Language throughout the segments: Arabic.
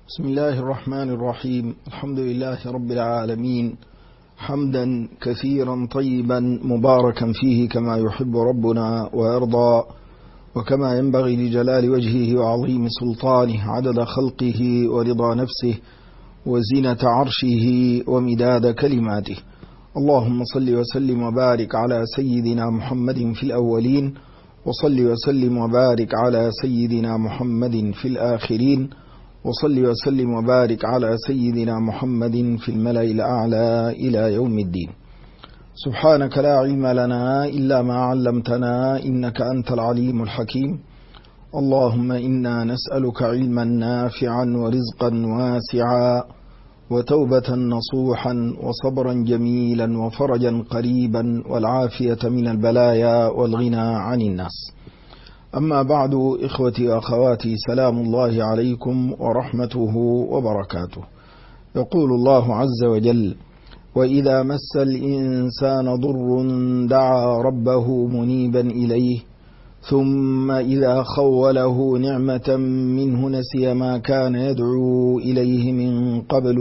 بسم الله الرحمن الرحيم. الحمد لله رب العالمين، حمدا كثيرا طيبا مباركا فيه كما يحب ربنا ويرضى، وكما ينبغي لجلال وجهه وعظيم سلطانه، عدد خلقه ورضا نفسه وزينة عرشه ومداد كلماته. اللهم صل وسلم وبارك على سيدنا محمد في الأولين، وصل وسلم وبارك على سيدنا محمد في الآخرين، وصل وسلم وبارك على سيدنا محمد في الملأ الأعلى إلى يوم الدين. سبحانك لا علم لنا إلا ما علمتنا إنك أنت العليم الحكيم. اللهم إنا نسألك علما نافعا ورزقا واسعا وتوبة نصوحا وصبرا جميلا وفرجا قريبا والعافية من البلايا والغنى عن الناس. أما بعد، إخوتي وأخواتي، سلام الله عليكم ورحمته وبركاته. يقول الله عز وجل: وإذا مس الإنسان ضر دعا ربه منيبا إليه ثم إذا خوله نعمة منه نسي ما كان يدعو إليه من قبل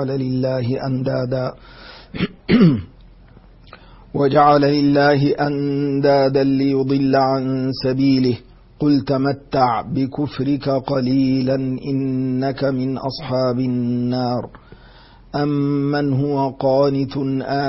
وجعل لله أندادا ليضل عن سبيله. قل تمتع بكفرك قليلا إنك من أصحاب النار. أمن هو قانت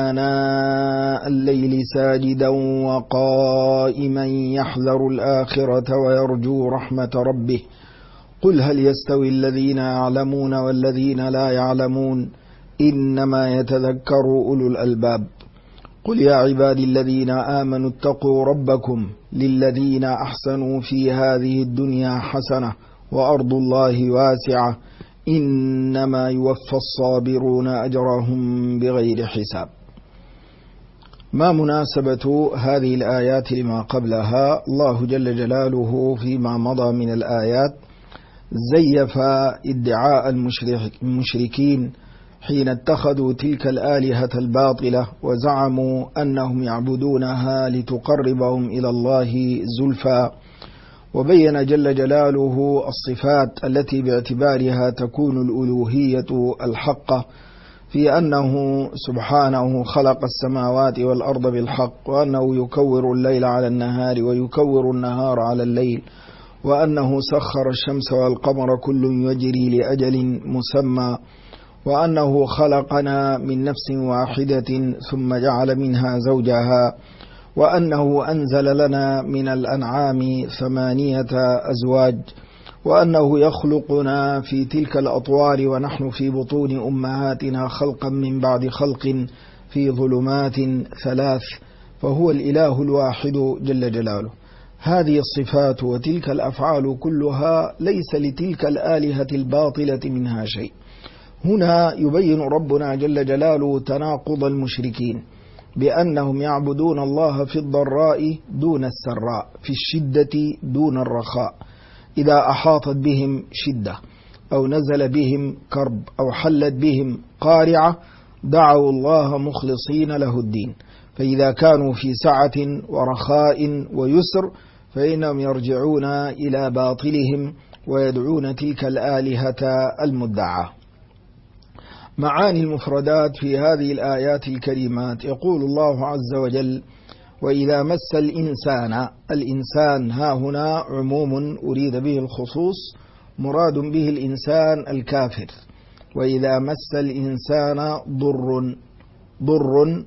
آناء الليل ساجدا وقائما يحذر الآخرة ويرجو رحمة ربه. قل هل يستوي الذين يعلمون والذين لا يعلمون إنما يتذكر أولو الألباب. قل يا عبادي الذين آمنوا اتقوا ربكم للذين أحسنوا في هذه الدنيا حسنة وأرض الله واسعة إنما يوفى الصابرون أجرهم بغير حساب. ما مناسبة هذه الآيات لما قبلها؟ الله جل جلاله فيما مضى من الآيات زيف ادعاء المشركين حين اتخذوا تلك الآلهة الباطلة وزعموا أنهم يعبدونها لتقربهم إلى الله زلفى، وبين جل جلاله الصفات التي باعتبارها تكون الألوهية الحقة، في أنه سبحانه خلق السماوات والأرض بالحق، وأنه يكور الليل على النهار ويكور النهار على الليل، وأنه سخر الشمس والقمر كل يجري لأجل مسمى، وأنه خلقنا من نفس واحدة ثم جعل منها زوجها، وأنه أنزل لنا من الأنعام 8 أزواج، وأنه يخلقنا في تلك الأطوار ونحن في بطون أمهاتنا خلقا من بعد خلق في ظلمات 3، فهو الإله الواحد جل جلاله. هذه الصفات وتلك الأفعال كلها ليس لتلك الآلهة الباطلة منها شيء. هنا يبين ربنا جل جلاله تناقض المشركين بأنهم يعبدون الله في الضراء دون السراء، في الشدة دون الرخاء. إذا أحاطت بهم شدة أو نزل بهم كرب أو حلت بهم قارعة دعوا الله مخلصين له الدين، فإذا كانوا في سعة ورخاء ويسر فإنهم يرجعون إلى باطلهم ويدعون تلك الآلهة المدعاة. معاني المفردات في هذه الآيات الكريمات: يقول الله عز وجل: وإذا مس الإنسان ها هنا عموم أريد به الخصوص، مراد به الإنسان الكافر. وإذا مس الإنسان ضر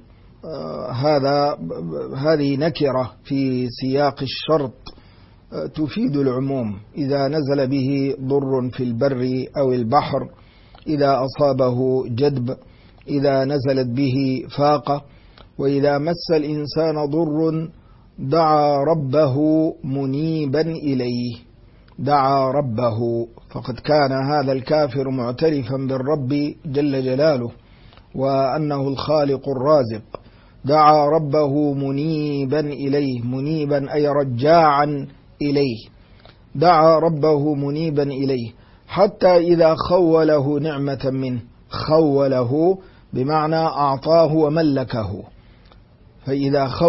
هذه نكرة في سياق الشرط تفيد العموم، إذا نزل به ضر في البر أو البحر، إذا أصابه جدب، إذا نزلت به فاقة. وإذا مس الإنسان ضر دعا ربه منيبا إليه، دعا ربه، فقد كان هذا الكافر معترفا بالرب جل جلاله وأنه الخالق الرازق. دعا ربه منيبا إليه، منيبا أي رجاعا إليه، دعا ربه منيبا إليه، حتى إذا خوله نعمة منه، خوله بمعنى أعطاه وملكه.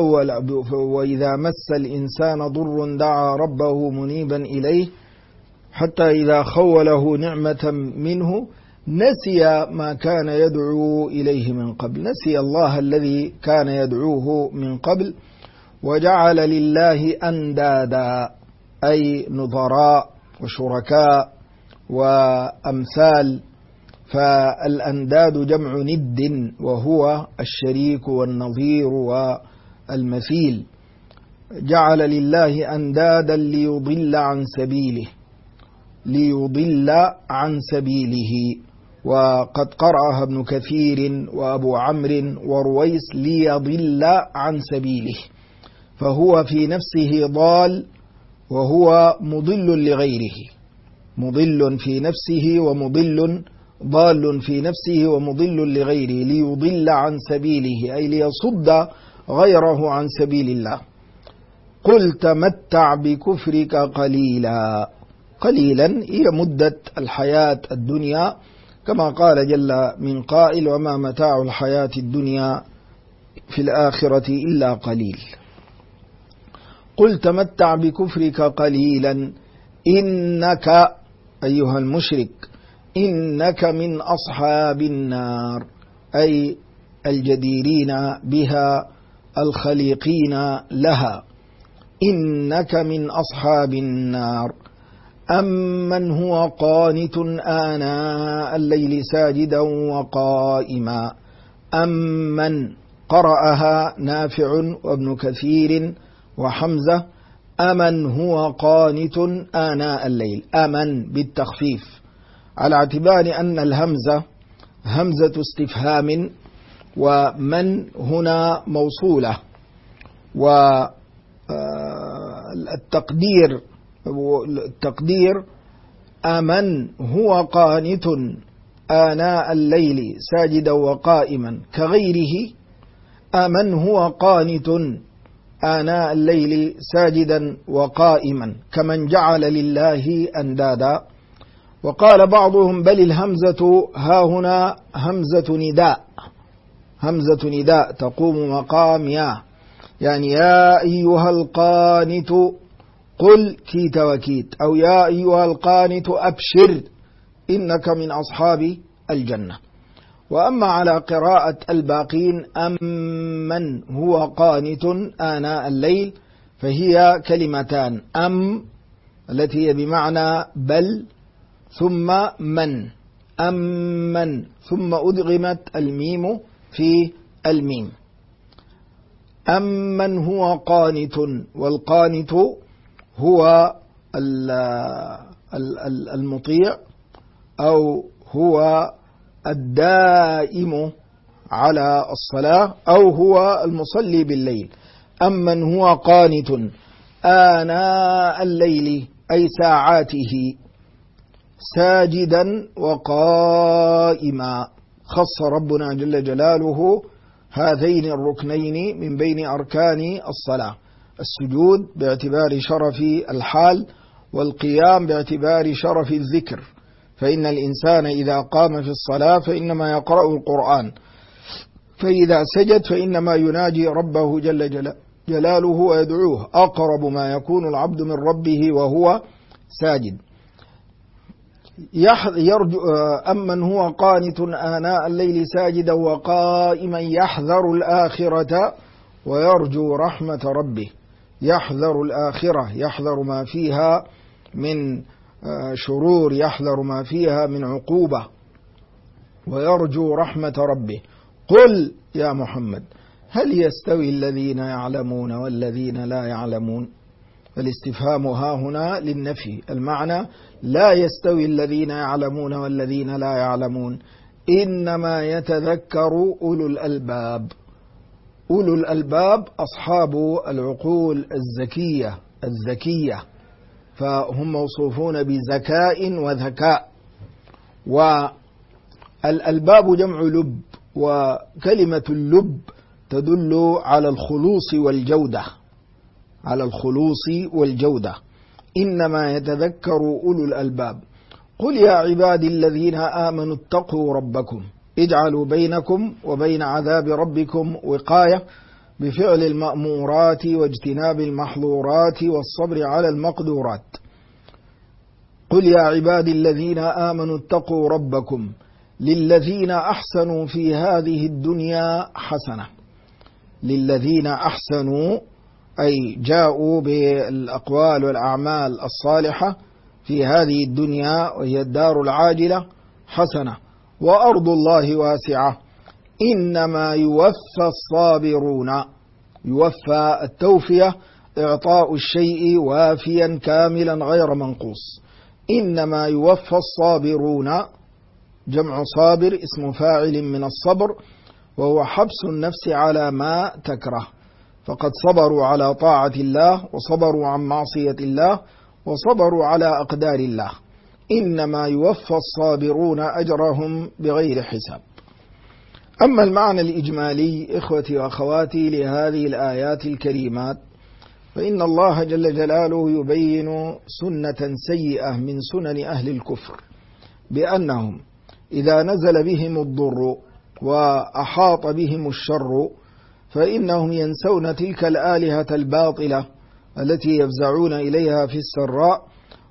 وإذا مس الإنسان ضر دعا ربه منيبا إليه حتى إذا خوله نعمة منه نسي ما كان يدعو إليه من قبل، نسي الله الذي كان يدعوه من قبل، وجعل لله أندادا أي نظراء وشركاء وأمثال. فالأنداد جمع ند، وهو الشريك والنظير والمثيل. جعل لله أندادا ليضل عن سبيله. وقد قرأها ابن كثير وأبو عمرو ورويس ليضل عن سبيله، فهو في نفسه ضال وهو مضل لغيره، مضل في نفسه ومضل، ضال في نفسه ومضل لغيره. ليضل عن سبيله أي ليصد غيره عن سبيل الله. قل تمتع بكفرك قليلا. قليلا هي مدة الحياة الدنيا، كما قال جل من قائل: وما متاع الحياة الدنيا في الآخرة إلا قليل. قل تمتع بكفرك قليلا إنك أيها المشرك إنك من أصحاب النار، أي الجديرين بها الخليقين لها. إنك من أصحاب النار. أمن هو قانت آناء الليل ساجدا وقائما. أمن قرأها نافع وابن كثير وحمزة. أمن هو قانت آناء الليل، أمن بالتخفيف، على اعتبار أن الهمزة همزة استفهام، ومن هنا موصولة، والتقدير أمن هو قانت آناء الليل ساجدا وقائما كغيره. أمن هو قانت آناء الليل ساجدا وقائما كمن جعل لله أندادا. وقال بعضهم: بل الهمزة ها هنا همزة نداء تقوم مقام يعني يا أيها القانت قل كيت وكيت، أو يا أيها القانت أبشر إنك من أصحاب الجنة. وأما على قراءة الباقين أمن هو قانت آناء الليل فهي كلمتان: أم التي هي بمعنى بل، ثم من، أمن، ثم أدغمت الميم في الميم. أمن هو قانت، والقانت هو المطيع، أو هو الدائم على الصلاة، أو هو المصلي بالليل. أمن هو قانت آناء الليل أي ساعاته ساجدا وقائما. خص ربنا جل جلاله هذين الركنين من بين أركان الصلاة: السجود باعتبار شرف الحال، والقيام باعتبار شرف الذكر. فإن الإنسان إذا قام في الصلاة فإنما يقرأ القرآن، فإذا سجد فإنما يناجي ربه جل جلاله ويدعوه. أقرب ما يكون العبد من ربه وهو ساجد. يرجو أمن هو قانت آناء الليل ساجدا وقائما يحذر الآخرة ويرجو رحمة ربه. يحذر الآخرة، يحذر ما فيها من شرور، يحذر ما فيها من عقوبة، ويرجو رحمة ربه. قل يا محمد هل يستوي الذين يعلمون والذين لا يعلمون؟ فالاستفهام ها هنا للنفي، المعنى لا يستوي الذين يعلمون والذين لا يعلمون، إنما يتذكر أولو الألباب. أولو الألباب أصحاب العقول الذكية، فهم موصوفون بذكاء وذكاء. والألباب جمع لب، وكلمة اللب تدل على الخلوص والجودة. إنما يتذكر أولو الألباب. قل يا عبادي الذين آمنوا اتقوا ربكم اجعلوا بينكم وبين عذاب ربكم وقاية بفعل المأمورات واجتناب المحظورات والصبر على المقدورات. قل يا عبادي الذين آمنوا اتقوا ربكم للذين أحسنوا في هذه الدنيا حسنة. للذين أحسنوا أي جاءوا بالأقوال والأعمال الصالحة في هذه الدنيا وهي الدار العاجلة حسنة، وأرض الله واسعة إنما يوفى الصابرون. يوفى التوفية إعطاء الشيء وافيا كاملا غير منقوص. إنما يوفى الصابرون جمع صابر اسم فاعل من الصبر، وهو حبس النفس على ما تكره، فقد صبروا على طاعة الله وصبروا عن معصية الله وصبروا على أقدار الله. إنما يوفى الصابرون أجرهم بغير حساب. أما المعنى الإجمالي إخوتي وأخواتي لهذه الآيات الكريمات، فإن الله جل جلاله يبين سنة سيئة من سنن أهل الكفر، بأنهم إذا نزل بهم الضر وأحاط بهم الشر فإنهم ينسون تلك الآلهة الباطلة التي يفزعون إليها في السراء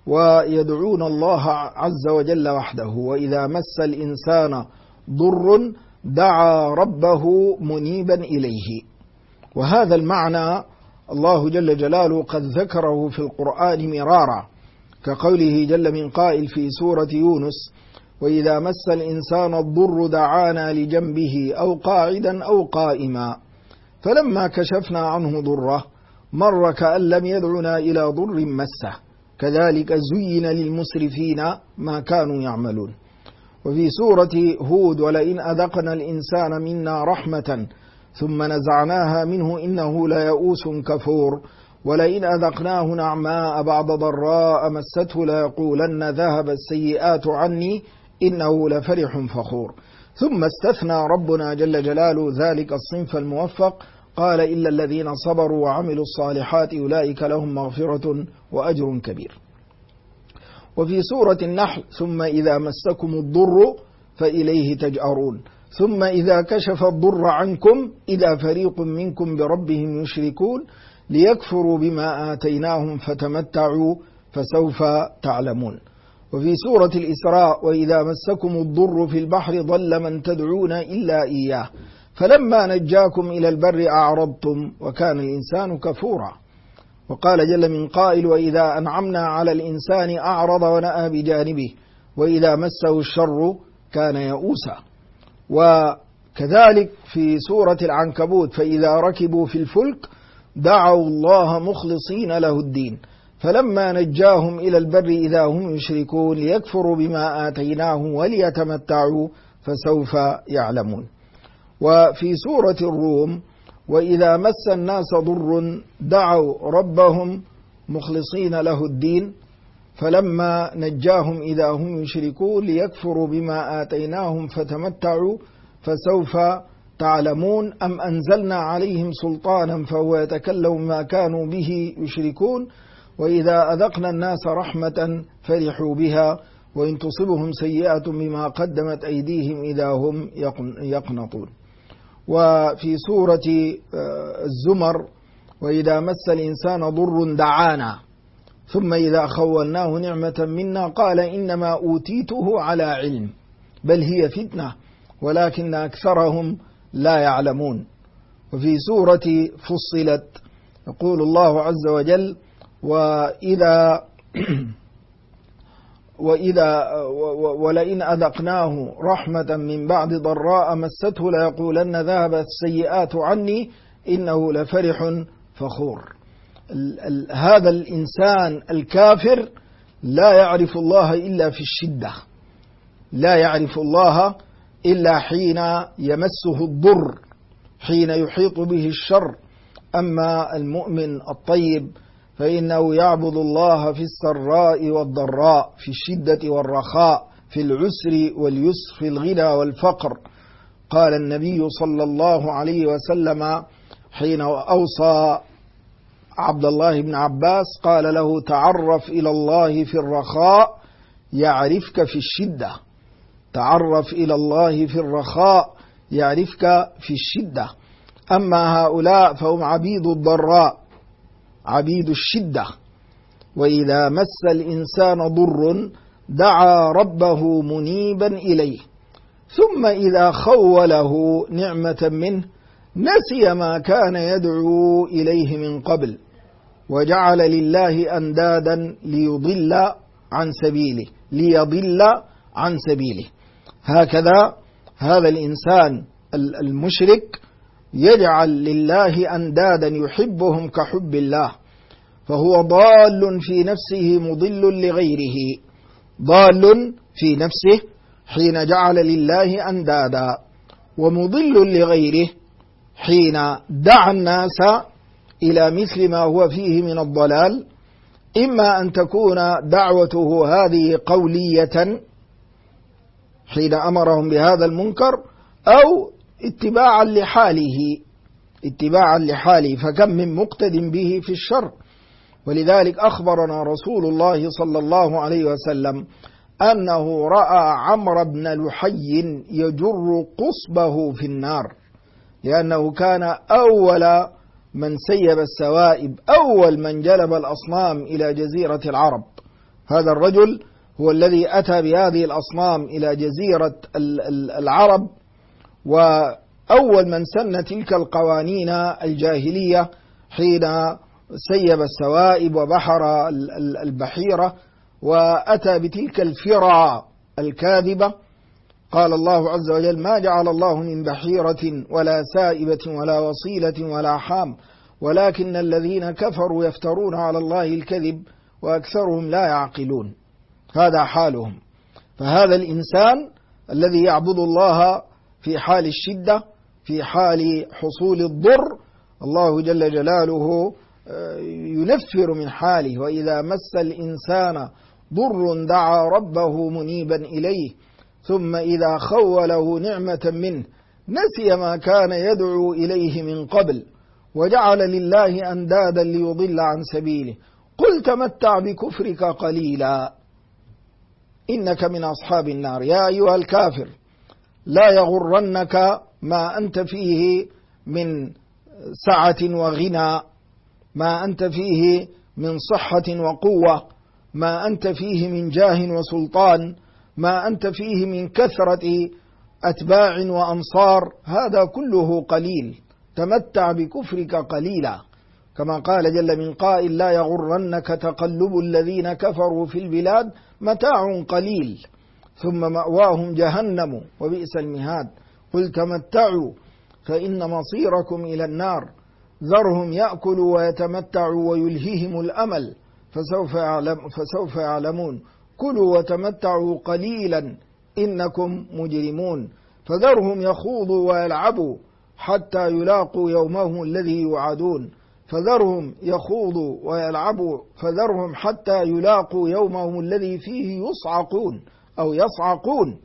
ويدعون الله عز وجل وحده. وإذا مس الإنسان ضر دعا ربه منيبا إليه. وهذا المعنى الله جل جلاله قد ذكره في القرآن مرارا، كقوله جل من قائل في سورة يونس: وإذا مس الإنسان الضر دعانا لجنبه أو قاعدا أو قائما فلما كشفنا عنه ضره مر كأن لم يدعنا إلى ضر مسه كذلك زين للمسرفين ما كانوا يعملون. وفي سورة هود: ولئن أذقنا الإنسان منا رحمة ثم نزعناها منه إنه ليئوس كفور ولئن أذقناه نعماء بعد ضراء مسته ليقولن ذهب السيئات عني إنه لفرح فخور. ثم استثنى ربنا جل جلاله ذلك الصنف الموفق، قال: إلا الذين صبروا وعملوا الصالحات أولئك لهم مغفرة وأجر كبير. وفي سورة النحل: ثم إذا مسكم الضر فإليه تجأرون ثم إذا كشف الضر عنكم إذا فريق منكم بربهم يشركون ليكفروا بما آتيناهم فتمتعوا فسوف تعلمون. وفي سورة الإسراء: وإذا مسكم الضر في البحر ضل من تدعون إلا إياه فلما نجاكم إلى البر أعرضتم وكان الإنسان كفورا. وقال جل من قائل: وإذا أنعمنا على الإنسان أعرض ونأى بجانبه وإذا مسه الشر كان يئوسا. وكذلك في سورة العنكبوت: فإذا ركبوا في الفلك دعوا الله مخلصين له الدين فلما نجاهم إلى البر إذا هم يشركون ليكفروا بما آتيناهم وليتمتعوا فسوف يعلمون. وفي سورة الروم: وإذا مس الناس ضر دعوا ربهم مخلصين له الدين فلما نجاهم إذا هم يشركون ليكفروا بما آتيناهم فتمتعوا فسوف تعلمون أم أنزلنا عليهم سلطانا فهو يتكلم ما كانوا به يشركون وإذا أذقنا الناس رحمة فرحوا بها وإن تصبهم سيئة بما قدمت أيديهم إذا هم يقنطون. وفي سورة الزمر: وإذا مس الإنسان ضر دعانا ثم إذا خولناه نعمة منا قال إنما أوتيته على علم بل هي فتنة ولكن أكثرهم لا يعلمون. وفي سورة فصلت يقول الله عز وجل: ولئن أذقناه رحمة من بعد ضراء مسته ليقولن ذهبت السيئات عني إنه لفرح فخور. هذا الإنسان الكافر لا يعرف الله إلا في الشدة، لا يعرف الله إلا حين يمسه الضر، حين يحيط به الشر. أما المؤمن الطيب فإنه يعبد الله في السراء والضراء، في الشدة والرخاء، في العسر واليسر، في الغنى والفقر. قال النبي صلى الله عليه وسلم حين أوصى عبد الله بن عباس قال له: تعرف إلى الله في الرخاء يعرفك في الشدة. تعرف إلى الله في الرخاء يعرفك في الشدة. أما هؤلاء فهم عبيد الضراء، عبيد الشدة، وإذا مس الإنسان ضر دعا ربه منيبا إليه، ثم إذا خوله نعمة منه نسي ما كان يدعو إليه من قبل وجعل لله أندادا ليضل عن سبيله. هكذا هذا الإنسان المشرك يجعل لله أندادا يحبهم كحب الله، فهو ضال في نفسه مضل لغيره، ضال في نفسه حين جعل لله أندادا، ومضل لغيره حين دعا الناس إلى مثل ما هو فيه من الضلال، إما أن تكون دعوته هذه قولية حين أمرهم بهذا المنكر، أو اتباعا لحاله، فكم من مقتد به في الشر. ولذلك أخبرنا رسول الله صلى الله عليه وسلم أنه رأى عمرو بن لحي يجر قصبه في النار، لأنه كان أول من سيب السوائب، أول من جلب الأصنام إلى جزيرة العرب. هذا الرجل هو الذي أتى بهذه الأصنام إلى جزيرة العرب، وأول من سن تلك القوانين الجاهلية حين سيب السوائب وبحر البحيرة وأتى بتلك الفرى الكاذبة. قال الله عز وجل: ما جعل الله من بحيرة ولا سائبة ولا وصيلة ولا حام ولكن الذين كفروا يفترون على الله الكذب وأكثرهم لا يعقلون. هذا حالهم. فهذا الإنسان الذي يعبد الله في حال الشدة، في حال حصول الضر، الله جل جلاله ينفر من حاله: وإذا مس الإنسان ضر دعا ربه منيبا إليه ثم إذا خوله نعمة منه نسي ما كان يدعو إليه من قبل وجعل لله أندادا ليضل عن سبيله. قل تمتع بكفرك قليلا إنك من أصحاب النار. يا أيها الكافر، لا يغرنك ما أنت فيه من سعة وغنى، ما أنت فيه من صحة وقوة، ما أنت فيه من جاه وسلطان، ما أنت فيه من كثرة أتباع وأنصار، هذا كله قليل. تمتع بكفرك قليلا، كما قال جل من قائل: لا يغرنك تقلب الذين كفروا في البلاد متاع قليل ثم مأواهم جهنم وبئس المهاد. قل تمتعوا فإن مصيركم إلى النار ذرهم يأكلوا ويتمتعوا ويلههم الأمل فسوف يعلمون. كلوا وتمتعوا قليلا إنكم مجرمون. فذرهم يخوضوا ويلعبوا حتى يلاقوا يومهم الذي يوعدون. فذرهم يخوضوا ويلعبوا فذرهم حتى يلاقوا يومهم الذي فيه يصعقون.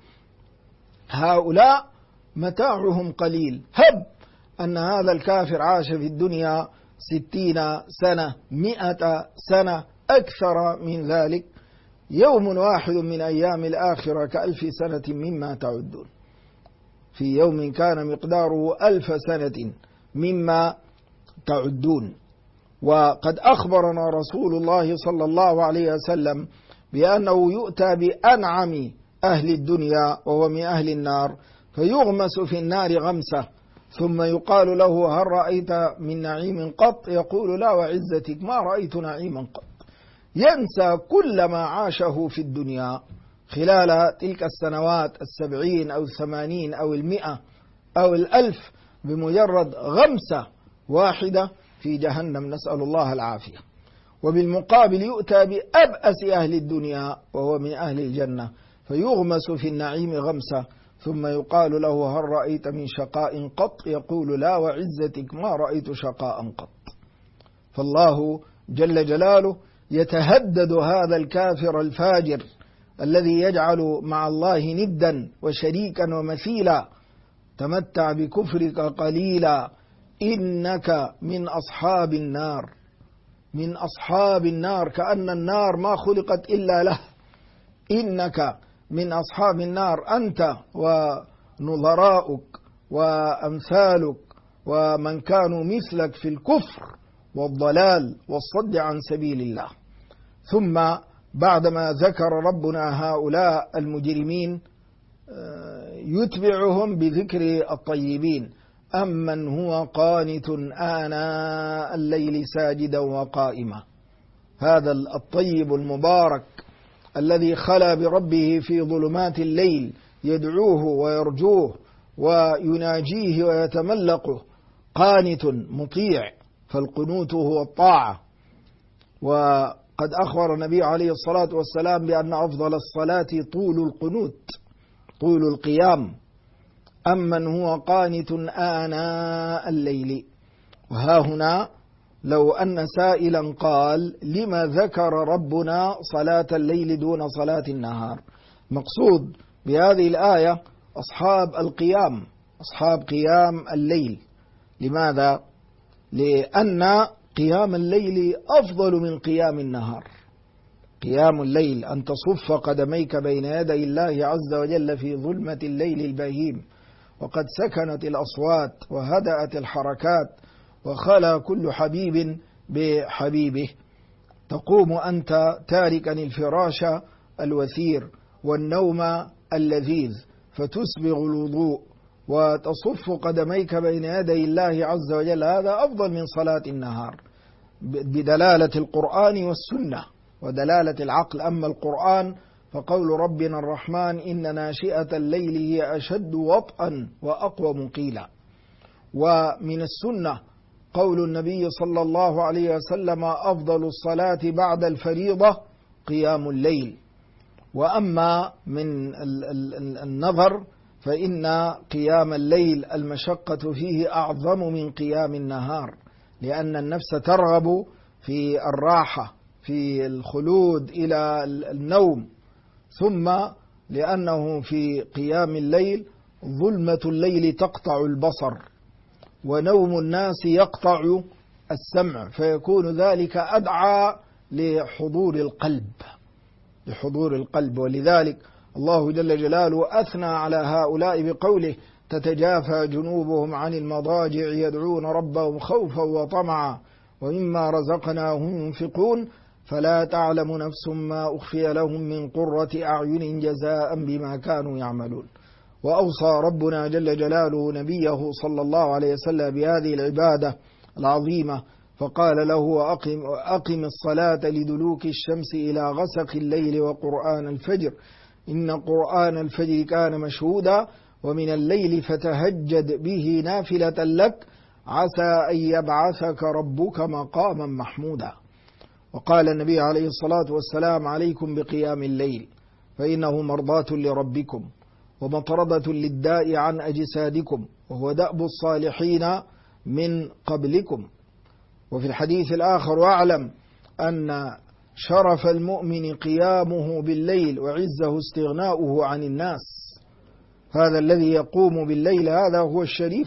هؤلاء متاعهم قليل. هب أن هذا الكافر عاش في الدنيا 60 سنة 100 سنة أكثر من ذلك، يوم واحد من أيام الآخرة كألف سنة مما تعدون. في يوم كان مقداره 1000 سنة مما تعدون. وقد أخبرنا رسول الله صلى الله عليه وسلم بأنه يؤتى بأنعم أهل الدنيا وهو من أهل النار فيغمس في النار غمسة، ثم يقال له: هل رأيت من نعيم قط؟ يقول: لا وعزتك ما رأيت نعيما قط. ينسى كل ما عاشه في الدنيا خلال تلك السنوات 70 أو 80 أو 100 أو 1000 بمجرد غمسة واحدة في جهنم، نسأل الله العافية. وبالمقابل يؤتى بأبأس أهل الدنيا وهو من أهل الجنة فيغمس في النعيم غمسة، ثم يقال له: هل رأيت من شقاء قط؟ يقول: لا وعزتك ما رأيت شقاء قط. فالله جل جلاله يتهدد هذا الكافر الفاجر الذي يجعل مع الله ندا وشريكا ومثيلا: تمتع بكفرك قليلا إنك من أصحاب النار. من أصحاب النار، كأن النار ما خلقت إلا له. إنك من أصحاب النار، أنت ونظراؤك وأمثالك ومن كانوا مثلك في الكفر والضلال والصد عن سبيل الله. ثم بعدما ذكر ربنا هؤلاء المجرمين يتبعهم بذكر الطيبين: أمن هو قانت آناء الليل ساجدا وقائما. هذا الطيب المبارك الذي خلا بربه في ظلمات الليل يدعوه ويرجوه ويناجيه ويتملقه، قانت مطيع، فالقنوت هو الطاعة. وقد أخبر النبي عليه الصلاة والسلام بأن أفضل الصلاة طول القنوت، طول القيام. أمن هو قانت آناء الليل. وها هنا لو أن سائلا قال: لما ذكر ربنا صلاة الليل دون صلاة النهار؟ مقصود بهذه الآية أصحاب القيام، أصحاب قيام الليل. لماذا؟ لأن قيام الليل أفضل من قيام النهار. قيام الليل أن تصف قدميك بين يدي الله عز وجل في ظلمة الليل البهيم، وقد سكنت الأصوات وهدأت الحركات وخلا كل حبيب بحبيبه. تقوم أنت تاركا الفراش الوثير والنوم اللذيذ، فتسبغ الوضوء وتصف قدميك بين يدي الله عز وجل. هذا أفضل من صلاة النهار بدلالة القرآن والسنة ودلالة العقل. أما القرآن فقول ربنا الرحمن: إن ناشئة الليل هي أشد وطئا وأقوم قيلا. ومن السنة قول النبي صلى الله عليه وسلم: أفضل الصلاة بعد الفريضة قيام الليل. وأما من النظر فإن قيام الليل المشقة فيه أعظم من قيام النهار، لأن النفس ترغب في الراحة، في الخلود إلى النوم. ثم لأنه في قيام الليل ظلمة الليل تقطع البصر، ونوم الناس يقطع السمع، فيكون ذلك أدعى لحضور القلب. ولذلك الله جل جلاله أثنى على هؤلاء بقوله: تتجافى جنوبهم عن المضاجع يدعون ربهم خوفا وطمعا ومما رزقناهم ينفقون فلا تعلم نفس ما أخفي لهم من قرة أعين جزاء بما كانوا يعملون. وأوصى ربنا جل جلاله نبيه صلى الله عليه وسلم بهذه العبادة العظيمة، فقال له: أقم الصلاة لدلوك الشمس إلى غسق الليل وقرآن الفجر إن قرآن الفجر كان مشهودا ومن الليل فتهجد به نافلة لك عسى أن يبعثك ربك مقاما محمودا. وقال النبي عليه الصلاة والسلام: عليكم بقيام الليل فإنه مرضاة لربكم ومطردة للداء عن أجسادكم وهو دأب الصالحين من قبلكم. وفي الحديث الآخر: واعلم أن شرف المؤمن قيامه بالليل وعزه استغناؤه عن الناس. هذا الذي يقوم بالليل هذا هو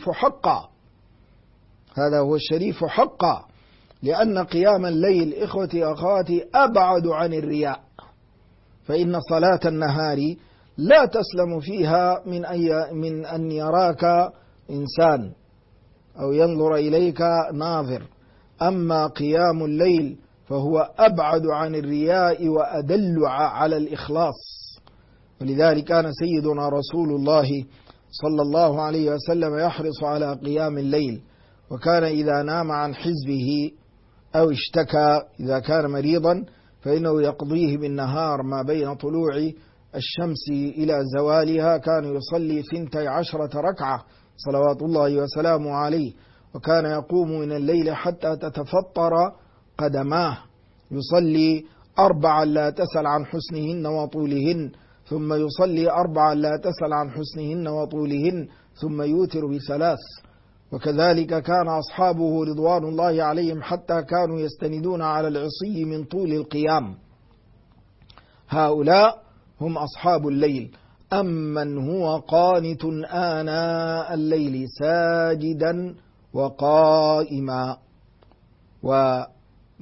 الشريف حقا، لأن قيام الليل إخوتي أخواتي أبعد عن الرياء. فإن صلاة النهار لا تسلم فيها من أن يراك إنسان أو ينظر إليك ناظر. أما قيام الليل فهو أبعد عن الرياء وأدل على الإخلاص. ولذلك كان سيدنا رسول الله صلى الله عليه وسلم يحرص على قيام الليل، وكان إذا نام عن حزبه أو اشتكى إذا كان مريضا فإنه يقضيه بالنهار ما بين طلوع الشمس إلى زوالها. كان يصلي 12 ركعة صلوات الله وسلامه عليه، وكان يقوم من الليل حتى تتفطر قدماه، يصلي 4 لا تسل عن حسنهن وطولهن، ثم يصلي 4 لا تسل عن حسنهن وطولهن، ثم يوتر ب3. وكذلك كان أصحابه رضوان الله عليهم حتى كانوا يستندون على العصي من طول القيام. هؤلاء هم أصحاب الليل. أمن هو قانت آناء الليل ساجدا وقائما. وهذا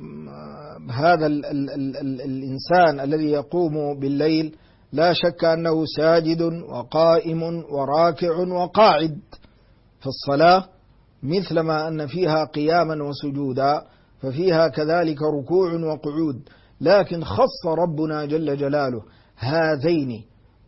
الإنسان الذي يقوم بالليل لا شك أنه ساجد وقائم وراكع وقاعد. فالصلاة مثلما أن فيها قياما وسجودا ففيها كذلك ركوع وقعود، لكن خص ربنا جل جلاله هذين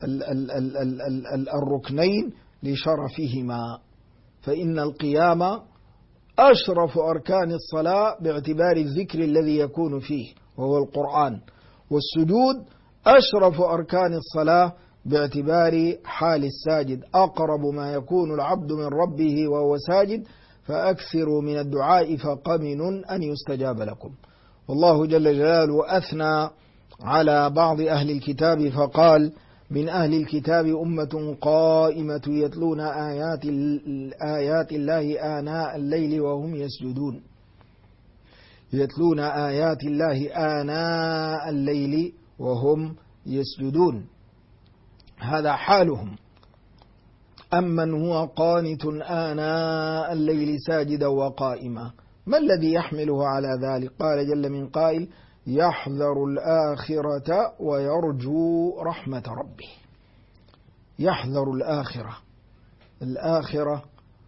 الركنين لشرفهما، فإن القيام أشرف أركان الصلاة باعتبار الذكر الذي يكون فيه وهو القرآن، والسجود أشرف أركان الصلاة باعتبار حال الساجد، أقرب ما يكون العبد من ربه وهو ساجد، فأكثروا من الدعاء فقمن أن يستجاب لكم. والله جل جلاله أثنى على بعض أهل الكتاب فقال: من أهل الكتاب أمة قائمة يتلون آيات الله آناء الليل وهم يسجدون، يتلون آيات الله آناء الليل وهم يسجدون، هذا حالهم. أمن هو قانت آناء الليل ساجدا وقائما، ما الذي يحمله على ذلك؟ قال جل من قائل: يحذر الآخرة ويرجو رحمة ربه. يحذر الآخرة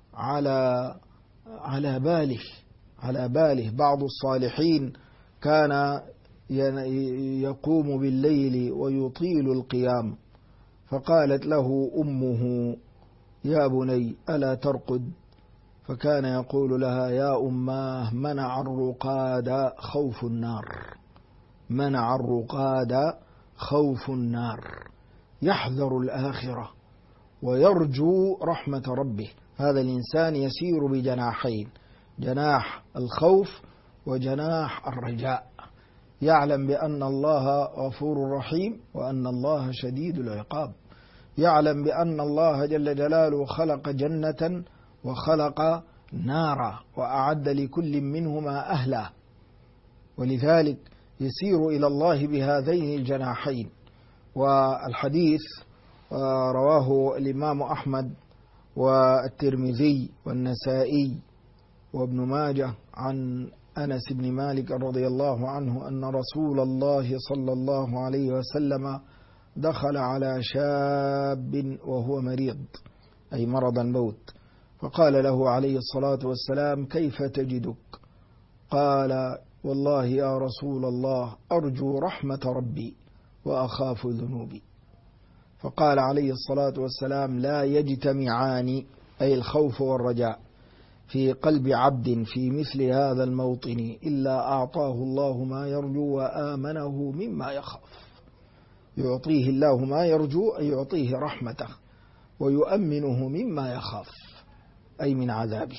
على باله. بعض الصالحين كان يقوم بالليل ويطيل القيام، فقالت له أمه: يا بني ألا ترقد؟ فكان يقول لها: يا أماه منع الرقاد خوف النار، منع الرقاد خوف النار. يحذر الآخرة ويرجو رحمة ربه. هذا الإنسان يسير بجناحين: جناح الخوف وجناح الرجاء، يعلم بأن الله غفور رحيم وأن الله شديد العقاب، يعلم بأن الله جل جلاله خلق جنة وخلق نارا وأعد لكل منهما أهلا، ولذلك يسير إلى الله بهذين الجناحين. والحديث رواه الإمام أحمد والترمذي والنسائي وابن ماجه عن أنس بن مالك رضي الله عنه أن رسول الله صلى الله عليه وسلم دخل على شاب وهو مريض، أي مرض الموت، فقال له عليه الصلاة والسلام: كيف تجدك؟ قال: والله يا رسول الله أرجو رحمة ربي وأخاف ذنوبي. فقال عليه الصلاة والسلام: لا يجتمعان، أي الخوف والرجاء، في قلب عبد في مثل هذا الموطن إلا أعطاه الله ما يرجو وآمنه مما يخاف. يعطيه الله ما يرجو، أي يعطيه رحمته، ويؤمنه مما يخاف، أي من عذابه.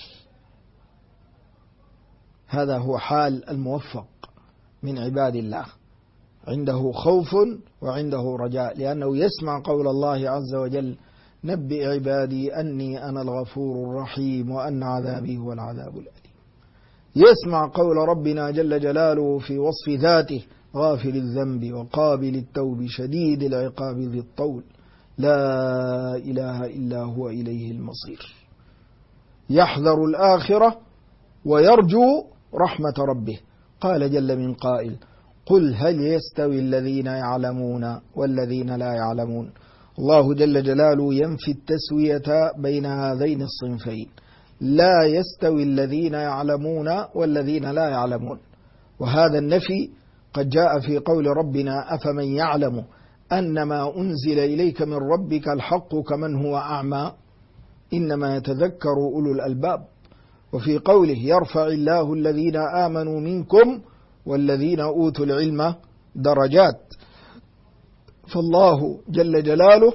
هذا هو حال الموفق من عباد الله، عنده خوف وعنده رجاء، لأنه يسمع قول الله عز وجل: نبئ عبادي أني أنا الغفور الرحيم وأن عذابي هو العذاب الأليم. يسمع قول ربنا جل جلاله في وصف ذاته: غافر الذنب وقابل التوب شديد العقاب ذي الطول لا إله إلا هو إليه المصير. يحذر الآخرة ويرجو رحمة ربه. قال جل من قائل: قل هل يستوي الذين يعلمون والذين لا يعلمون. الله جل جلاله ينفي التسوية بين هذين الصنفين، لا يستوي الذين يعلمون والذين لا يعلمون. وهذا النفي قد جاء في قول ربنا: أفمن يعلم أنما أنزل إليك من ربك الحق كمن هو أعمى إنما يتذكر أولو الألباب. وفي قوله: يرفع الله الذين آمنوا منكم والذين أوتوا العلم درجات. فالله جل جلاله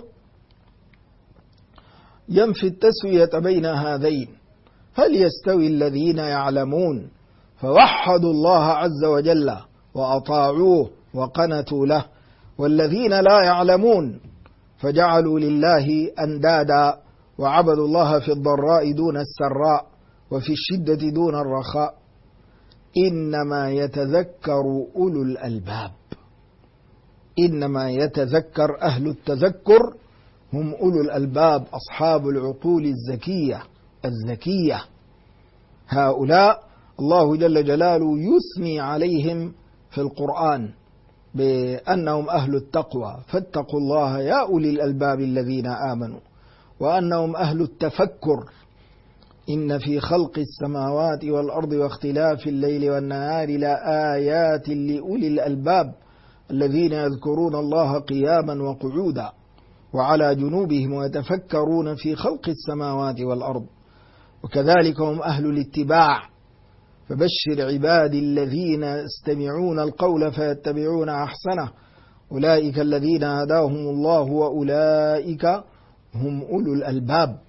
ينفي التسوية بين هذين. هل يستوي الذين يعلمون فوحدوا الله عز وجل وأطاعوه وقنتوا له، والذين لا يعلمون فجعلوا لله أندادا وعبدوا الله في الضراء دون السراء وفي الشدة دون الرخاء؟ إنما يتذكر أولو الألباب. إنما يتذكر أهل التذكر هم أولو الألباب، أصحاب العقول الذكية. هؤلاء الله جل جلاله يثني عليهم في القرآن بأنهم أهل التقوى، فاتقوا الله يا أولي الألباب الذين آمنوا، وأنهم أهل التفكر، إن في خلق السماوات والأرض واختلاف الليل والنهار لآيات لأولي الألباب الذين يذكرون الله قياما وقعودا وعلى جنوبهم ويتفكرون في خلق السماوات والأرض. وكذلك هم أهل الاتباع. فبشر عبادي الذين يستمعون القول فيتبعون أحسنه أولئك الذين هداهم الله وأولئك هم أولو الألباب.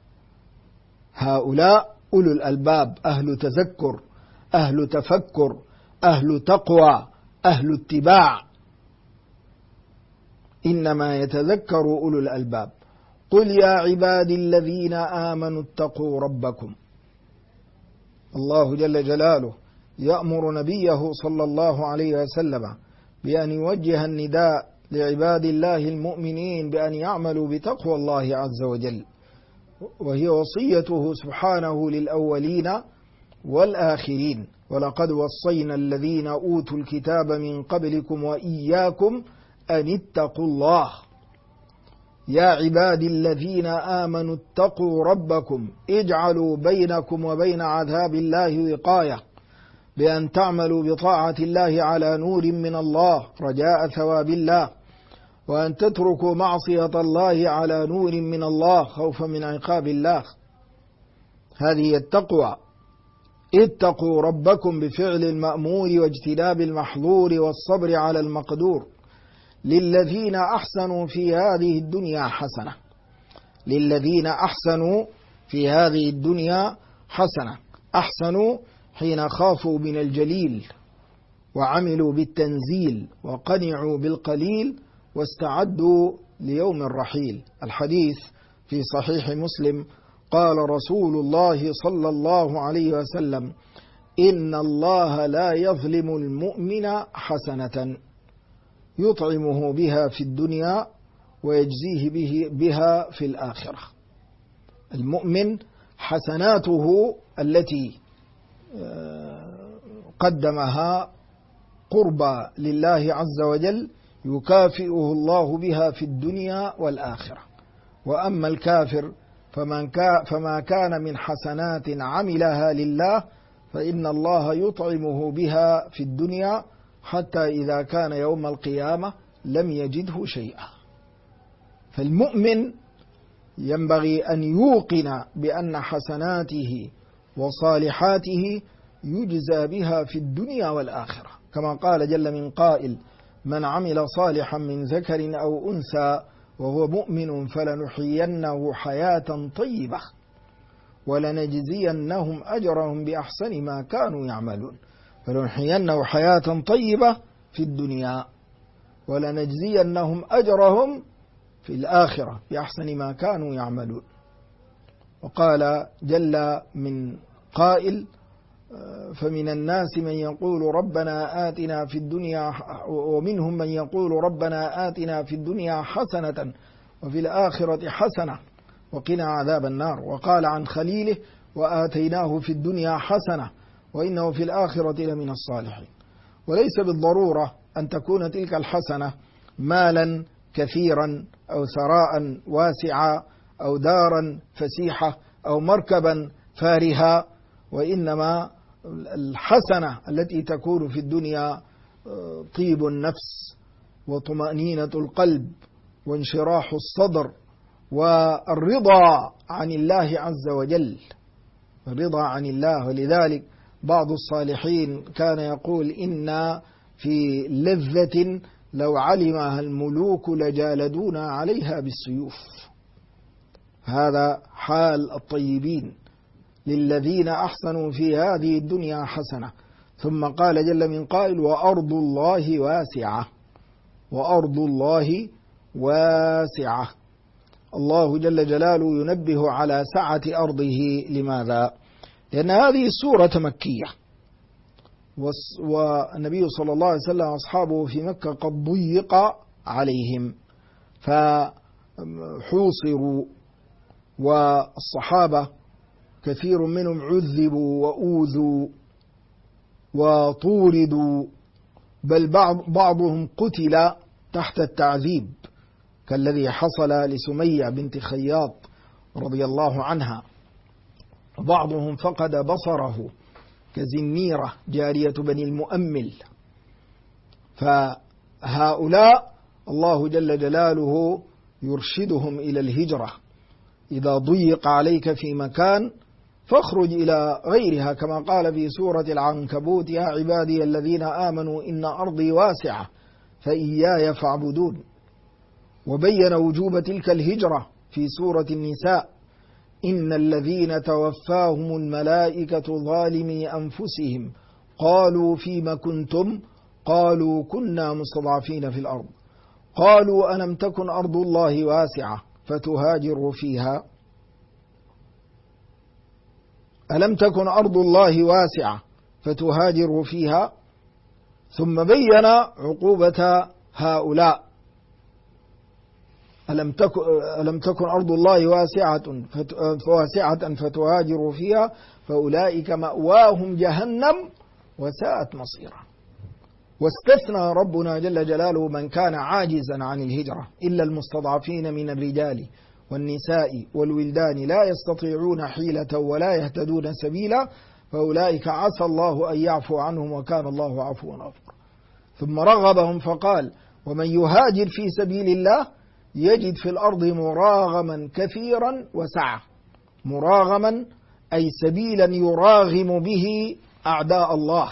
هؤلاء أولو الألباب، أهل تذكر، أهل تفكر، أهل تقوى، أهل اتباع. إنما يتذكر أولو الألباب. قل يا عبادي الذين آمنوا اتقوا ربكم. الله جل جلاله يأمر نبيه صلى الله عليه وسلم بأن يوجه النداء لعباد الله المؤمنين بأن يعملوا بتقوى الله عز وجل، وهي وصيته سبحانه للأولين والآخرين. ولقد وصينا الذين أوتوا الكتاب من قبلكم وإياكم أن اتقوا الله. يا عبادي الذين آمنوا اتقوا ربكم اجعلوا بينكم وبين عذاب الله وقاية بأن تعملوا بطاعة الله على نور من الله رجاء ثواب الله، وأن تتركوا معصية الله على نور من الله خوفا من عقاب الله. هذه التقوى. اتقوا ربكم بفعل المأمور واجتناب المحظور والصبر على المقدور. للذين أحسنوا في هذه الدنيا حسنة. للذين أحسنوا في هذه الدنيا حسنة. أحسنوا حين خافوا من الجليل وعملوا بالتنزيل وقنعوا بالقليل واستعدوا ليوم الرحيل. الحديث في صحيح مسلم قال رسول الله صلى الله عليه وسلم: إن الله لا يظلم المؤمن حسنة يطعمه بها في الدنيا ويجزيه بها في الآخرة. المؤمن حسناته التي قدمها قربى لله عز وجل يكافئه الله بها في الدنيا والآخرة. وأما الكافر فما كان من حسنات عملها لله فإن الله يطعمه بها في الدنيا حتى إذا كان يوم القيامة لم يجده شيئا. فالمؤمن ينبغي أن يوقن بأن حسناته وصالحاته يجزى بها في الدنيا والآخرة، كما قال جل من قائل: من عمل صالحا من ذكر أو أنثى وهو مؤمن فلنحيينه حياة طيبة ولنجزينهم أجرهم بأحسن ما كانوا يعملون. فلنحيينه حياة طيبة في الدنيا ولنجزينهم أجرهم في الآخرة بأحسن ما كانوا يعملون. وقال جل من قائل: فمن الناس من يقول ربنا آتنا في الدنيا، ومنهم من يقول ربنا آتنا في الدنيا حسنة وفي الآخرة حسنة وقنا عذاب النار. وقال عن خليله: وآتيناه في الدنيا حسنة وإنه في الآخرة لمن الصالحين. وليس بالضرورة أن تكون تلك الحسنة مالا كثيرا أو ثراء واسعا أو دارا فسيحة أو مركبا فارها، وإنما الحسنة التي تكون في الدنيا طيب النفس وطمأنينة القلب وانشراح الصدر والرضا عن الله عز وجل، الرضا عن الله. ولذلك بعض الصالحين كان يقول: إن في لذة لو علمها الملوك لجالدونا عليها بالسيوف. هذا حال الطيبين. للذين أحسنوا في هذه الدنيا حسنة. ثم قال جل من قائل: وأرض الله واسعة. وأرض الله واسعة. الله جل جلاله ينبه على سعة أرضه. لماذا؟ لأن هذه السورة مكية، والنبي صلى الله عليه وسلم وأصحابه في مكة قد ضيق عليهم فحوصروا، والصحابة كثير منهم عذبوا وأوذوا وطوردوا، بل بعضهم قتل تحت التعذيب، كالذي حصل لسمية بنت خياط رضي الله عنها. بعضهم فقد بصره كزنيرة جارية بني المؤمل. فهؤلاء الله جل جلاله يرشدهم إلى الهجرة. إذا ضيق عليك في مكان فاخرج إلى غيرها، كما قال في سورة العنكبوت: يا عبادي الذين آمنوا إن أرضي واسعة فإياي فاعبدون. وبين وجوب تلك الهجرة في سورة النساء: إن الذين توفاهم الملائكة ظالمي أنفسهم قالوا فيم كنتم قالوا كنا مستضعفين في الأرض قالوا ألم تكن أرض الله واسعة فتهاجروا فيها ألم تكن أرض الله واسعة فتهاجروا فيها. ثم بين عقوبة هؤلاء: ألم تكن أرض الله واسعة فتهاجروا فيها فأولئك مأواهم جهنم وساءت مصيرا. واستثنى ربنا جل جلاله من كان عاجزا عن الهجرة إلا المستضعفين من الرجال والنساء والولدان لا يستطيعون حيلة ولا يهتدون سبيلا فأولئك عسى الله أن يعفو عنهم وكان الله عفوا غفورا. ثم رغبهم فقال: ومن يهاجر في سبيل الله يجد في الأرض مراغما كثيرا وسعة. مراغما أي سبيلا يراغم به أعداء الله.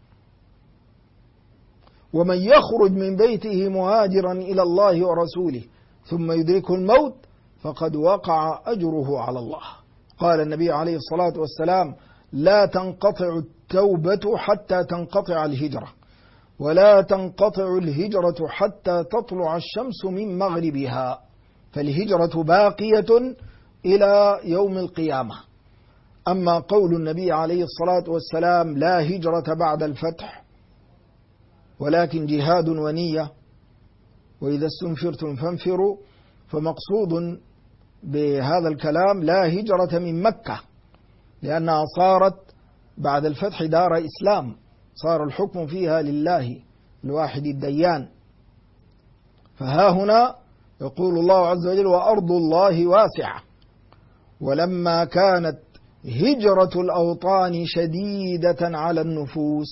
ومن يخرج من بيته مهاجرا إلى الله ورسوله ثم يدركه الموت فقد وقع أجره على الله. قال النبي عليه الصلاة والسلام: لا تنقطع التوبة حتى تنقطع الهجرة، ولا تنقطع الهجرة حتى تطلع الشمس من مغربها، فالهجرة باقية إلى يوم القيامة. أما قول النبي عليه الصلاة والسلام: لا هجرة بعد الفتح ولكن جهاد ونية، وإذا استنفرتم فانفروا، فمقصود بهذا الكلام لا هجرة من مكة، لأنها صارت بعد الفتح دار إسلام، صار الحكم فيها لله الواحد الديان. فها هنا يقول الله عز وجل: وأرض الله واسعة. ولما كانت هجرة الأوطان شديدة على النفوس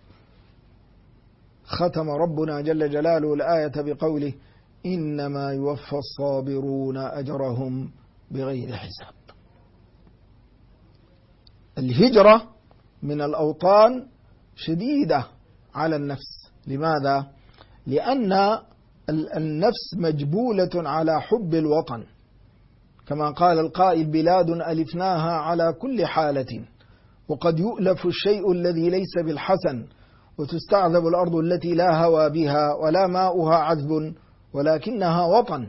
ختم ربنا جل جلاله الآية بقوله: إنما يوفى الصابرون أجرهم بغير حساب. الهجرة من الأوطان شديدة على النفس. لماذا؟ لأن النفس مجبولة على حب الوطن، كما قال القائل: بلاد ألفناها على كل حالة، وقد يؤلف الشيء الذي ليس بالحسن، وتستعذب الأرض التي لا هوى بها ولا ماؤها عذب ولكنها وطن.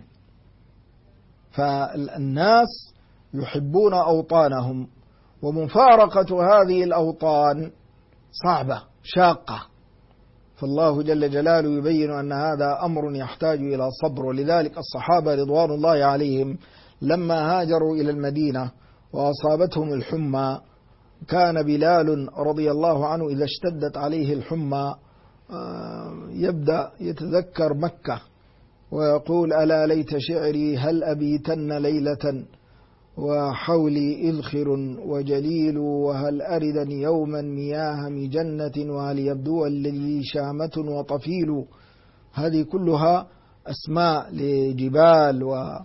فالناس يحبون أوطانهم، ومفارقة هذه الأوطان صعبة شاقة، فالله جل جلاله يبين أن هذا أمر يحتاج إلى صبر. ولذلك الصحابة رضوان الله عليهم لما هاجروا إلى المدينة وأصابتهم الحمى، كان بلال رضي الله عنه إذا اشتدت عليه الحمى يبدأ يتذكر مكة ويقول: ألا ليت شعري هل أبيتن ليلة وحولي إذخر وجليل، وهل أردا يوما مياه مجنة، وهل يبدو لي شامة وطفيل. هذه كلها أسماء لجبال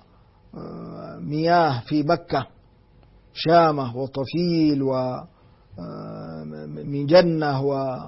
ومياه في مكة، شامة وطفيل ومجنة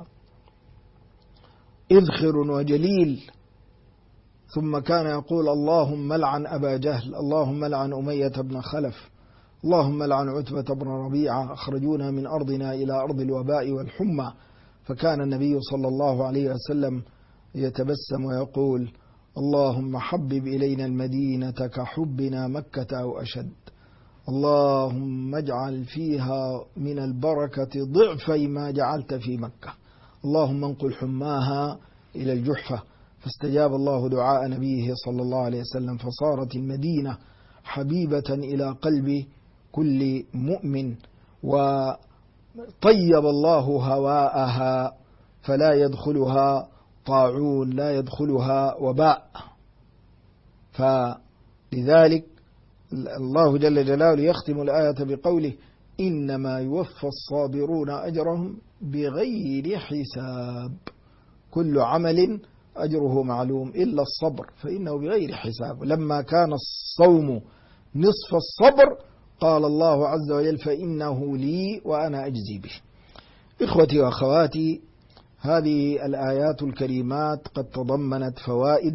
وإذخر وجليل. ثم كان يقول: اللهم لعن أبا جهل، اللهم لعن أمية بن خلف، اللهم لعن عتبة بن ربيعة، أخرجونا من أرضنا إلى أرض الوباء والحمى. فكان النبي صلى الله عليه وسلم يتبسم ويقول: اللهم حبب إلينا المدينة كحبنا مكة أو أشد، اللهم اجعل فيها من البركة ضعفي ما جعلت في مكة، اللهم انقل حماها إلى الجحفة. فاستجاب الله دعاء نبيه صلى الله عليه وسلم، فصارت المدينة حبيبة إلى قلب كل مؤمن، وطيب الله هواءها فلا يدخلها طاعون، لا يدخلها وباء. فلذلك الله جل جلاله يختم الآية بقوله: إنما يوفى الصابرون أجرهم بغير حساب. كل عمل أجره معلوم إلا الصبر فإنه بغير حساب. لما كان الصوم نصف الصبر قال الله عز وجل فإنه لي وأنا أجزي به. إخوتي وأخواتي، هذه الآيات الكريمات قد تضمنت فوائد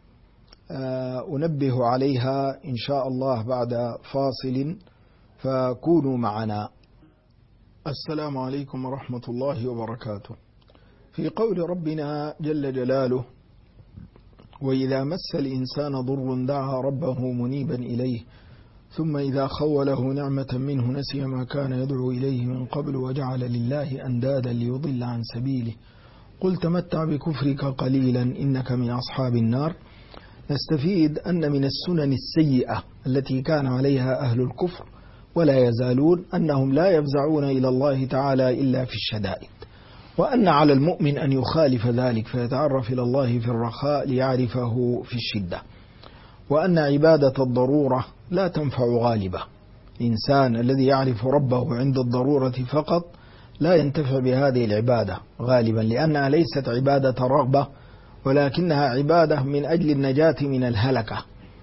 أنبه عليها إن شاء الله بعد فاصل، فكونوا معنا. السلام عليكم ورحمة الله وبركاته. في قول ربنا جل جلاله: وإذا مس الإنسان ضر دعا ربه منيبا إليه ثم إذا خوله نعمة منه نسي ما كان يدعو إليه من قبل وجعل لله أندادا ليضل عن سبيله قل تمتع بكفرك قليلا إنك من أصحاب النار. نستفيد أن من السنن السيئة التي كان عليها أهل الكفر ولا يزالون أنهم لا يفزعون إلى الله تعالى إلا في الشدائد، وأن على المؤمن أن يخالف ذلك فيتعرف إلى الله في الرخاء ليعرفه في الشدة، وأن عبادة الضرورة لا تنفع غالبا. الإنسان الذي يعرف ربه عند الضرورة فقط لا ينتفع بهذه العبادة غالبا، لأنها ليست عبادة رغبة ولكنها عبادة من أجل النجاة من الهلكة.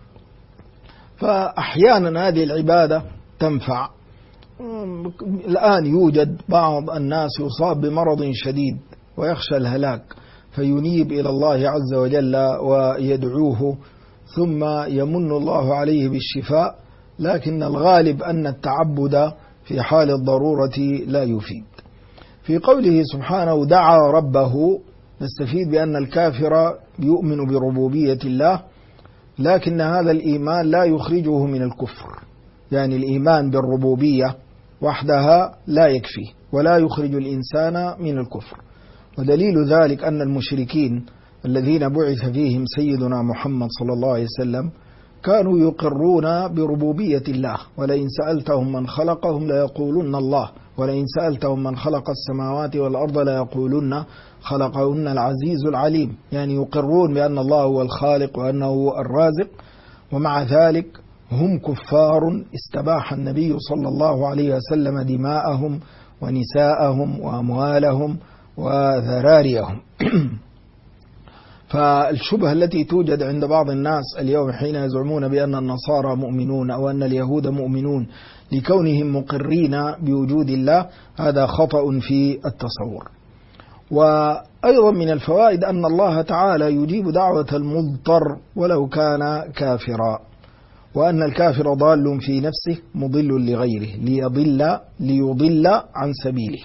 فأحيانا هذه العبادة تنفع. الآن يوجد بعض الناس يصاب بمرض شديد ويخشى الهلاك فينيب إلى الله عز وجل ويدعوه ثم يمن الله عليه بالشفاء، لكن الغالب أن التعبد في حال الضرورة لا يفيد. في قوله سبحانه دعا ربه نستفيد بأن الكافر يؤمن بربوبية الله، لكن هذا الإيمان لا يخرجه من الكفر. يعني الإيمان بالربوبية وحدها لا يكفي ولا يخرج الإنسان من الكفر. ودليل ذلك أن المشركين الذين بعث فيهم سيدنا محمد صلى الله عليه وسلم كانوا يقرون بربوبية الله، ولئن سألتهم من خلقهم ليقولن الله، ولئن سألتهم من خلق السماوات والأرض ليقولن خلقهن العزيز العليم. يعني يقرون بأن الله هو الخالق وأنه هو الرازق، ومع ذلك هم كفار استباح النبي صلى الله عليه وسلم دماءهم ونساءهم وأموالهم وذراريهم. فالشبهة التي توجد عند بعض الناس اليوم حين يزعمون بأن النصارى مؤمنون أو أن اليهود مؤمنون لكونهم مقرين بوجود الله، هذا خطأ في التصور. وأيضا من الفوائد أن الله تعالى يجيب دعوة المضطر ولو كان كافرا، وأن الكافر ضال في نفسه مضل لغيره ليضل عن سبيله،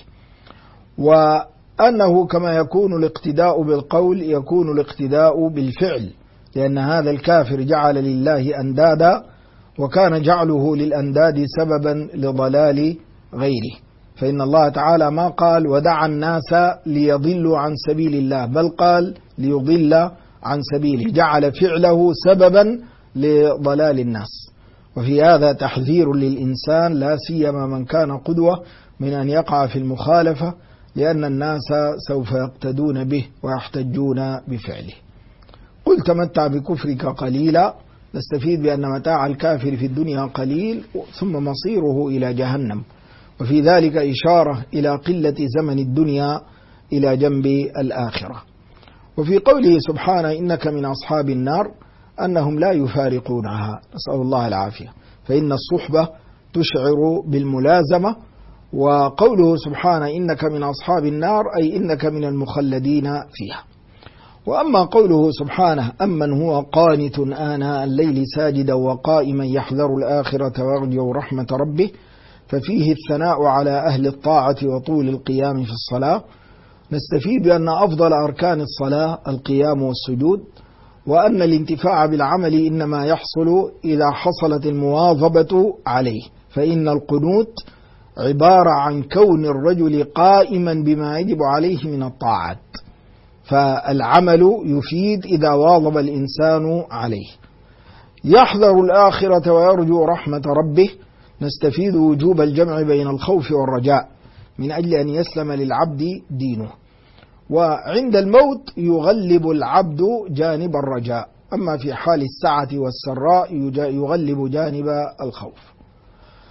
وأنه كما يكون الاقتداء بالقول يكون الاقتداء بالفعل، لأن هذا الكافر جعل لله أندادا وكان جعله للأنداد سببا لضلال غيره. فإن الله تعالى ما قال ودعا الناس ليضلوا عن سبيل الله، بل قال ليضل عن سبيله، جعل فعله سببا لضلال الناس. وفي هذا تحذير للإنسان لا سيما من كان قدوة من أن يقع في المخالفة، لأن الناس سوف يقتدون به ويحتجون بفعله. قل تمتع بكفرك قليلا نستفيد بأن متاع الكافر في الدنيا قليل ثم مصيره إلى جهنم، وفي ذلك إشارة إلى قلة زمن الدنيا إلى جنب الآخرة. وفي قوله سبحانه إنك من أصحاب النار أنهم لا يفارقونها، نسأل الله العافية، فإن الصحبة تشعر بالملازمة. وقوله سبحانه إنك من أصحاب النار أي إنك من المخلدين فيها. وأما قوله سبحانه أمن هو قانت آناء الليل ساجدا وقائما يحذر الآخرة ويرجو رحمة ربه، ففيه الثناء على أهل الطاعة وطول القيام في الصلاة. نستفيد بأن أفضل أركان الصلاة القيام والسجود، وأن الانتفاع بالعمل إنما يحصل إذا حصلت المواظبة عليه، فإن القنوت عبارة عن كون الرجل قائما بما يجب عليه من الطاعات، فالعمل يفيد إذا واظب الإنسان عليه. يحذر الآخرة ويرجو رحمة ربه، نستفيد وجوب الجمع بين الخوف والرجاء من أجل أن يسلم للعبد دينه. وعند الموت يغلب العبد جانب الرجاء، أما في حال السعة والسراء يغلب جانب الخوف.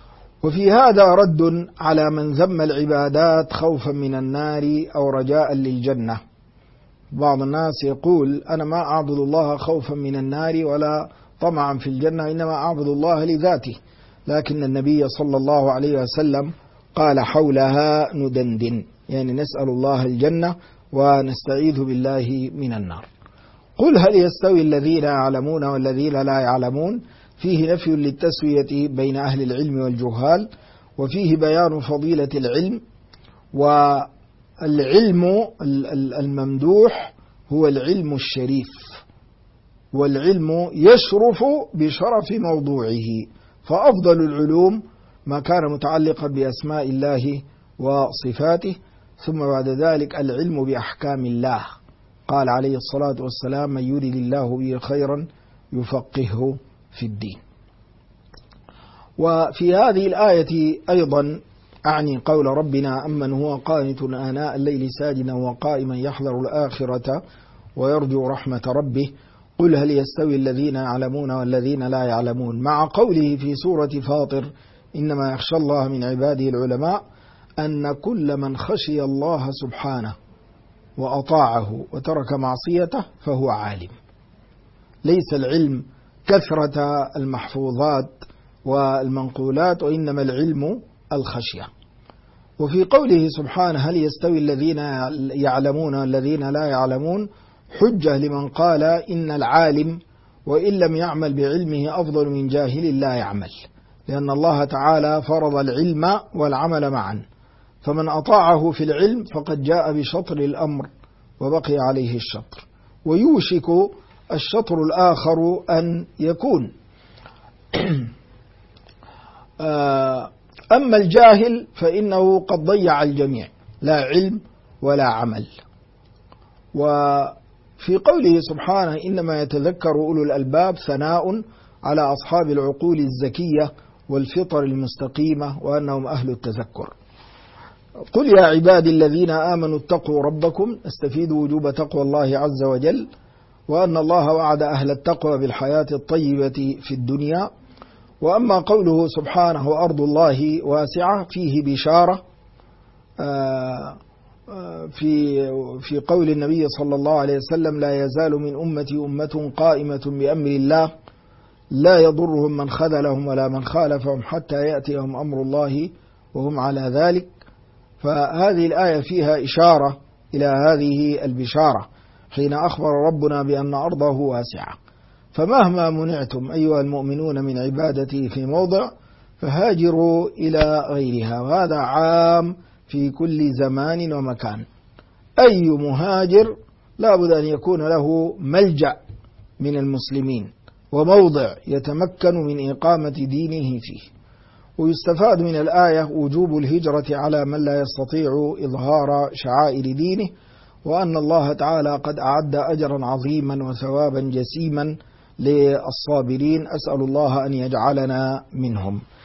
وفي هذا رد على من ذم العبادات خوفا من النار أو رجاء للجنة. بعض الناس يقول أنا ما أعبد الله خوفا من النار ولا طمعا في الجنة، إنما أعبد الله لذاته، لكن النبي صلى الله عليه وسلم قال حولها ندندن، يعني نسأل الله الجنة ونستعيذ بالله من النار. قل هل يستوي الذين يعلمون والذين لا يعلمون؟ فيه نفي للتسوية بين أهل العلم والجهال، وفيه بيان فضيلة العلم. والعلم الممدوح هو العلم الشريف، والعلم يشرف بشرف موضوعه، فأفضل العلوم ما كان متعلقا بأسماء الله وصفاته، ثم بعد ذلك العلم بأحكام الله. قال عليه الصلاة والسلام من يرد الله به خيرا يفقهه في الدين. وفي هذه الآية أيضا أعني قول ربنا أمن هو قانت آناء الليل ساجدا وقائما يحذر الآخرة ويرجو رحمة ربه قل هل يستوي الذين يعلمون والذين لا يعلمون، مع قوله في سورة فاطر إنما يخشى الله من عباده العلماء، أن كل من خشي الله سبحانه وأطاعه وترك معصيته فهو عالم. ليس العلم كثرة المحفوظات والمنقولات، وإنما العلم الخشية. وفي قوله سبحانه هل يستوي الذين يعلمون والذين لا يعلمون، حجة لمن قال إن العالم وإن لم يعمل بعلمه أفضل من جاهل لا يعمل، لأن الله تعالى فرض العلم والعمل معا، فمن أطاعه في العلم فقد جاء بشطر الأمر وبقي عليه الشطر، ويوشك الشطر الآخر أن يكون. أما الجاهل فإنه قد ضيع الجميع، لا علم ولا عمل. وفي قوله سبحانه إنما يتذكر أولو الألباب ثناء على أصحاب العقول الزكية والفطر المستقيمة وأنهم أهل التذكر. قل يا عبادي الذين آمنوا اتقوا ربكم، استفيد وجوب تقوى الله عز وجل، وأن الله وعد أهل التقوى بالحياة الطيبة في الدنيا. وأما قوله سبحانه أرض الله واسعة، فيه بشارة في قول النبي صلى الله عليه وسلم لا يزال من أمتي أمة قائمة بأمر الله لا يضرهم من خذلهم ولا من خالفهم حتى يأتيهم أمر الله وهم على ذلك. فهذه الآية فيها إشارة إلى هذه البشارة حين أخبر ربنا بأن أرضه واسعة. فمهما منعتم أيها المؤمنون من عبادته في موضع فهاجروا إلى غيرها، وهذا عام في كل زمان ومكان. أي مهاجر لا بد أن يكون له ملجأ من المسلمين وموضع يتمكن من إقامة دينه فيه. ويستفاد من الآية وجوب الهجرة على من لا يستطيع إظهار شعائر دينه، وأن الله تعالى قد أعد أجرا عظيما وثوابا جسيما للصابرين، أسأل الله أن يجعلنا منهم.